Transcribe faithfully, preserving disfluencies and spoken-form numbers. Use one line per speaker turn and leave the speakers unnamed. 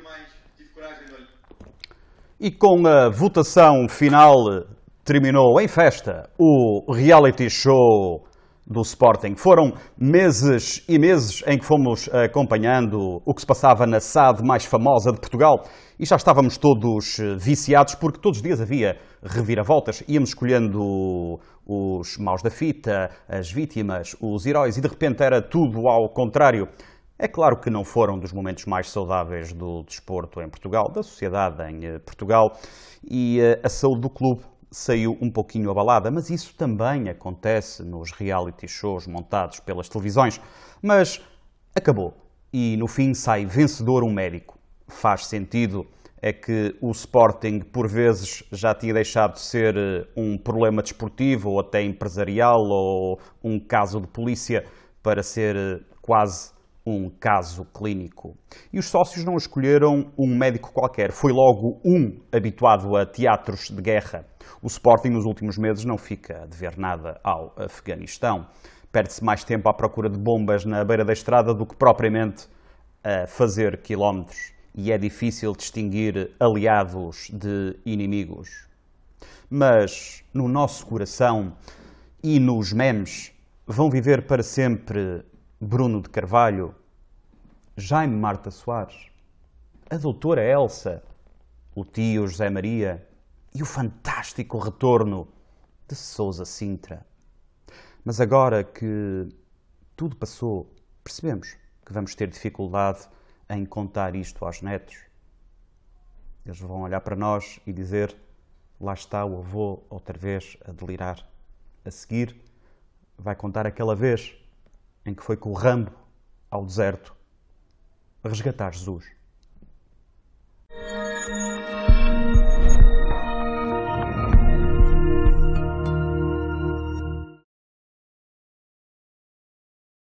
mais tive coragem de olhar.
E com a votação final terminou em festa o reality show do Sporting. Foram meses e meses em que fomos acompanhando o que se passava na S A D mais famosa de Portugal e já estávamos todos viciados porque todos os dias havia reviravoltas. Íamos escolhendo os maus da fita, as vítimas, os heróis e de repente era tudo ao contrário. É claro que não foram dos momentos mais saudáveis do desporto em Portugal, da sociedade em Portugal, e a saúde do clube saiu um pouquinho abalada, mas isso também acontece nos reality shows montados pelas televisões. Mas acabou e no fim sai vencedor um médico. Faz sentido, é que o Sporting por vezes já tinha deixado de ser um problema desportivo ou até empresarial ou um caso de polícia para ser quase um caso clínico. E os sócios não escolheram um médico qualquer, foi logo um habituado a teatros de guerra. O Sporting nos últimos meses não fica a dever nada ao Afeganistão. Perde-se mais tempo à procura de bombas na beira da estrada do que propriamente a fazer quilómetros. E é difícil distinguir aliados de inimigos. Mas no nosso coração e nos memes vão viver para sempre Bruno de Carvalho, Jaime Marta Soares, a doutora Elsa, o tio José Maria e o fantástico retorno de Sousa Sintra. Mas agora que tudo passou, percebemos que vamos ter dificuldade em contar isto aos netos. Eles vão olhar para nós e dizer: lá está o avô outra vez a delirar. A seguir, vai contar aquela vez em que foi com o Rambo ao deserto a resgatar Jesus.